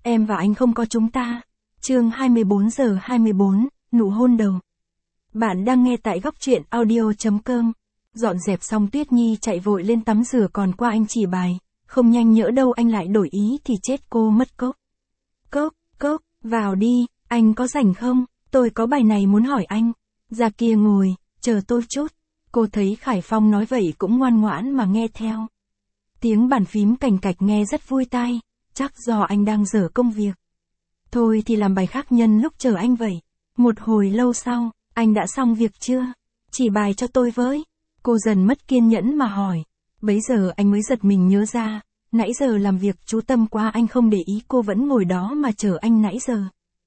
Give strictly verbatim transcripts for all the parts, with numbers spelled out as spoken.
em và anh không có chúng ta. Chương hai mươi bốn giờ hai mươi bốn, nụ hôn đầu. Bạn đang nghe tại góc truyện audio.com. Dọn dẹp xong Tuyết Nhi chạy vội lên tắm rửa còn qua anh chỉ bài, không nhanh nhỡ đâu anh lại đổi ý thì chết cô mất cốc. Cốc, cốc, vào đi, anh có rảnh không? Tôi có bài này muốn hỏi anh. Ra kia ngồi, chờ tôi chút. Cô thấy Khải Phong nói vậy cũng ngoan ngoãn mà nghe theo. Tiếng bàn phím cành cạch nghe rất vui tai, chắc do anh đang dở công việc. Thôi thì làm bài khác nhân lúc chờ anh vậy. Một hồi lâu sau, anh đã xong việc chưa? Chỉ bài cho tôi với. Cô dần mất kiên nhẫn mà hỏi. Bấy giờ anh mới giật mình nhớ ra, nãy giờ làm việc chú tâm quá anh không để ý cô vẫn ngồi đó mà chờ anh nãy giờ.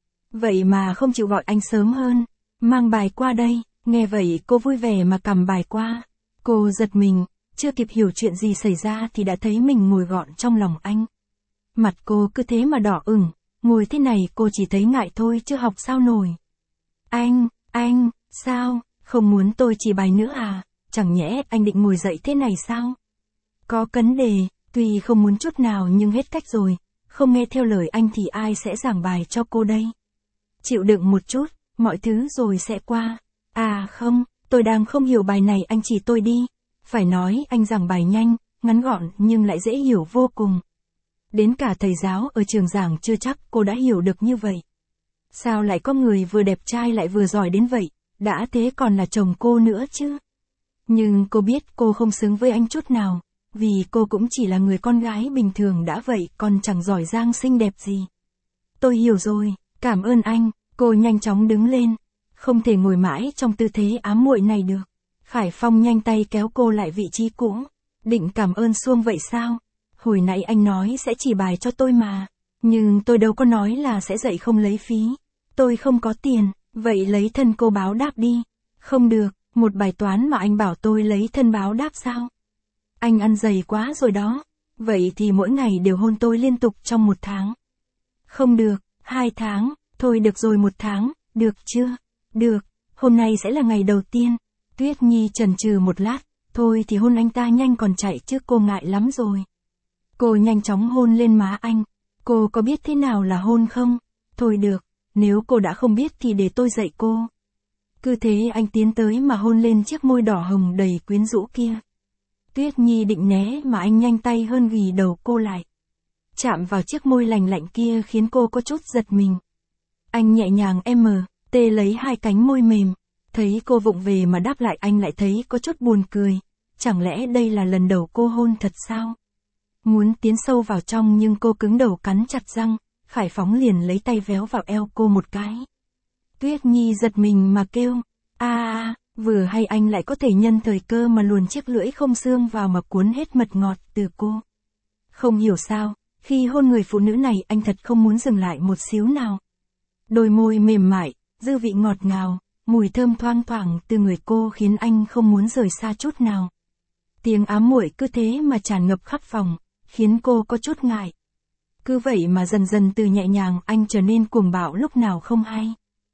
Vậy mà không chịu gọi anh sớm hơn. Mang bài qua đây, nghe vậy cô vui vẻ mà cầm bài qua. Cô giật mình, chưa kịp hiểu chuyện gì xảy ra thì đã thấy mình ngồi gọn trong lòng anh. Mặt cô cứ thế mà đỏ ửng, ngồi thế này cô chỉ thấy ngại thôi chứ học sao nổi. Anh, anh, sao, không muốn tôi chỉ bài nữa à, chẳng nhẽ anh định ngồi dậy thế này sao? Có vấn đề, tuy không muốn chút nào nhưng hết cách rồi, không nghe theo lời anh thì ai sẽ giảng bài cho cô đây? Chịu đựng một chút, mọi thứ rồi sẽ qua. À không, tôi đang không hiểu bài này anh chỉ tôi đi. Phải nói anh giảng bài nhanh, ngắn gọn nhưng lại dễ hiểu vô cùng. Đến cả thầy giáo ở trường giảng chưa chắc cô đã hiểu được như vậy. Sao lại có người vừa đẹp trai lại vừa giỏi đến vậy, đã thế còn là chồng cô nữa chứ? Nhưng cô biết cô không xứng với anh chút nào, vì cô cũng chỉ là người con gái bình thường đã vậy còn chẳng giỏi giang xinh đẹp gì. Tôi hiểu rồi, cảm ơn anh, cô nhanh chóng đứng lên, không thể ngồi mãi trong tư thế ám muội này được. Khải Phong nhanh tay kéo cô lại vị trí cũ, định cảm ơn xuông vậy sao? Hồi nãy anh nói sẽ chỉ bài cho tôi mà, nhưng tôi đâu có nói là sẽ dạy không lấy phí. Tôi không có tiền, vậy lấy thân cô báo đáp đi. Không được, một bài toán mà anh bảo tôi lấy thân báo đáp sao? Anh ăn dày quá rồi đó, vậy thì mỗi ngày đều hôn tôi liên tục trong một tháng. Không được, hai tháng, thôi được rồi một tháng, được chưa? Được, hôm nay sẽ là ngày đầu tiên. Tuyết Nhi chần chừ một lát, thôi thì hôn anh ta nhanh còn chạy chứ cô ngại lắm rồi. Cô nhanh chóng hôn lên má anh. Cô có biết thế nào là hôn không? Thôi được, nếu cô đã không biết thì để tôi dạy cô. Cứ thế anh tiến tới mà hôn lên chiếc môi đỏ hồng đầy quyến rũ kia. Tuyết Nhi định né mà anh nhanh tay hơn ghì đầu cô lại. Chạm vào chiếc môi lành lạnh kia khiến cô có chút giật mình. Anh nhẹ nhàng em mờ, tê lấy hai cánh môi mềm. Thấy cô vụng về mà đáp lại anh lại thấy có chút buồn cười. Chẳng lẽ đây là lần đầu cô hôn thật sao? Muốn tiến sâu vào trong nhưng cô cứng đầu cắn chặt răng, Khải Phóng liền lấy tay véo vào eo cô một cái. Tuyết Nhi giật mình mà kêu, a à, vừa hay anh lại có thể nhân thời cơ mà luồn chiếc lưỡi không xương vào mà cuốn hết mật ngọt từ cô. Không hiểu sao, khi hôn người phụ nữ này anh thật không muốn dừng lại một xíu nào. Đôi môi mềm mại, dư vị ngọt ngào, mùi thơm thoang thoảng từ người cô khiến anh không muốn rời xa chút nào. Tiếng ám muội cứ thế mà tràn ngập khắp phòng, khiến cô có chút ngại. Cứ vậy mà dần dần từ nhẹ nhàng anh trở nên cuồng bạo lúc nào không hay.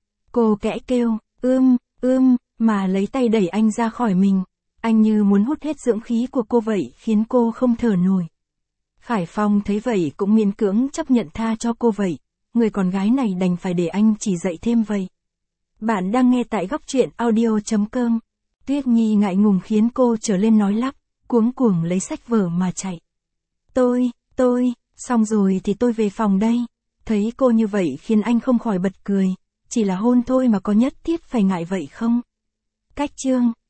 Cô kẽ kêu, ưm, ưm, mà lấy tay đẩy anh ra khỏi mình. Anh như muốn hút hết dưỡng khí của cô vậy khiến cô không thở nổi. Khải Phong thấy vậy cũng miễn cưỡng chấp nhận tha cho cô vậy. Người con gái này đành phải để anh chỉ dạy thêm vậy. Bạn đang nghe tại góc truyện audio.com. Tuyết Nhi ngại ngùng khiến cô trở lên nói lắp, cuống cuồng lấy sách vở mà chạy. Tôi, tôi, xong rồi thì tôi về phòng đây. Thấy cô như vậy khiến anh không khỏi bật cười. Chỉ là hôn thôi mà có nhất thiết phải ngại vậy không? Cách chương.